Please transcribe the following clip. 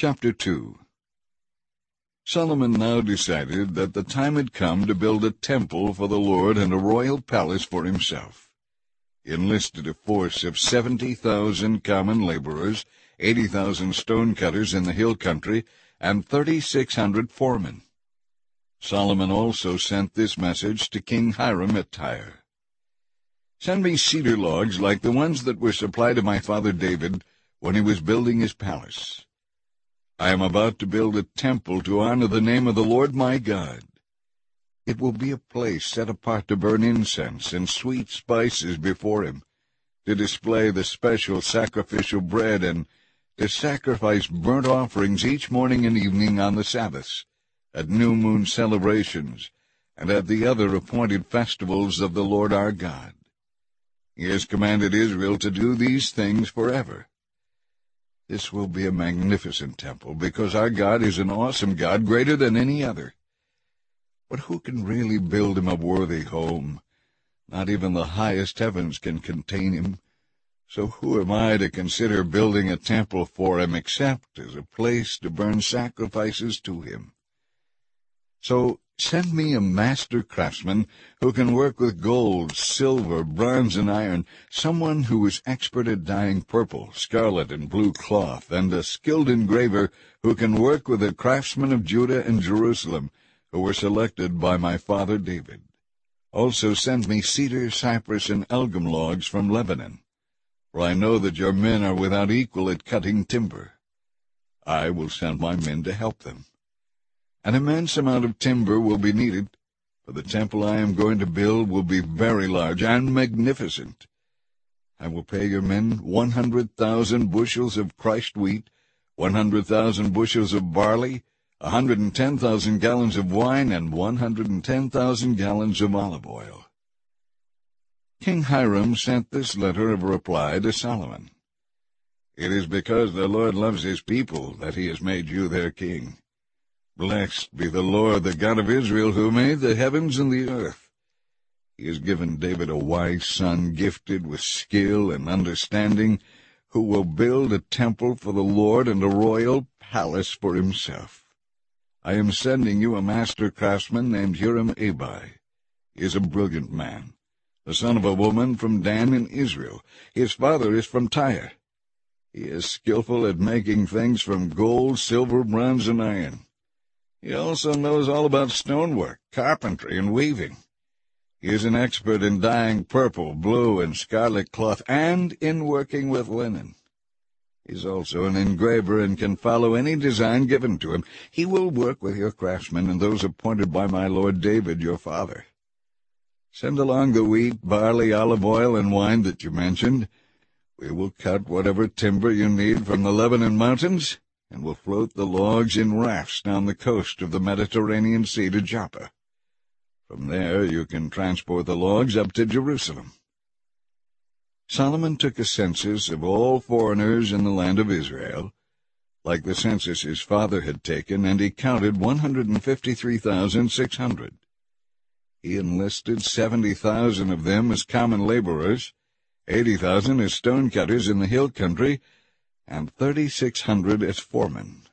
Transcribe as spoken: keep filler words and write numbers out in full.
Chapter two. Solomon now decided that the time had come to build a temple for the Lord and a royal palace for himself. He enlisted a force of seventy thousand common laborers, eighty thousand stone-cutters in the hill country, and thirty-six hundred foremen. Solomon also sent this message to King Hiram at Tyre. Send me cedar logs like the ones that were supplied to my father David when he was building his palace. I am about to build a temple to honor the name of the Lord my God. It will be a place set apart to burn incense and sweet spices before him, to display the special sacrificial bread, and to sacrifice burnt offerings each morning and evening on the Sabbaths, at new moon celebrations, and at the other appointed festivals of the Lord our God. He has commanded Israel to do these things forever. This will be a magnificent temple, because our God is an awesome God, greater than any other. But who can really build him a worthy home? Not even the highest heavens can contain him. So who am I to consider building a temple for him, except as a place to burn sacrifices to him? So send me a master craftsman who can work with gold, silver, bronze, and iron, someone who is expert at dyeing purple, scarlet, and blue cloth, and a skilled engraver who can work with the craftsmen of Judah and Jerusalem, who were selected by my father David. Also send me cedar, cypress, and algum logs from Lebanon, for I know that your men are without equal at cutting timber. I will send my men to help them. An immense amount of timber will be needed, for the temple I am going to build will be very large and magnificent. I will pay your men one hundred thousand bushels of crushed wheat, one hundred thousand bushels of barley, a hundred and ten thousand gallons of wine, and one hundred and ten thousand gallons of olive oil. King Hiram sent this letter of reply to Solomon. It is because the Lord loves his people that he has made you their king. Blessed be the Lord, the God of Israel, who made the heavens and the earth. He has given David a wise son, gifted with skill and understanding, who will build a temple for the Lord and a royal palace for himself. I am sending you a master craftsman named Huram-Abi. He is a brilliant man, the son of a woman from Dan in Israel. His father is from Tyre. He is skillful at making things from gold, silver, bronze, and iron. He also knows all about stonework, carpentry, and weaving. He is an expert in dyeing purple, blue, and scarlet cloth, and in working with linen. He is also an engraver and can follow any design given to him. He will work with your craftsmen and those appointed by my lord David, your father. Send along the wheat, barley, olive oil, and wine that you mentioned. We will cut whatever timber you need from the Lebanon mountains, and will float the logs in rafts down the coast of the Mediterranean Sea to Joppa. From there you can transport the logs up to Jerusalem. Solomon took a census of all foreigners in the land of Israel, like the census his father had taken, and he counted one hundred and fifty-three thousand six hundred. He enlisted seventy thousand of them as common laborers, eighty thousand as stone-cutters in the hill country, and thirty-six hundred as foremen.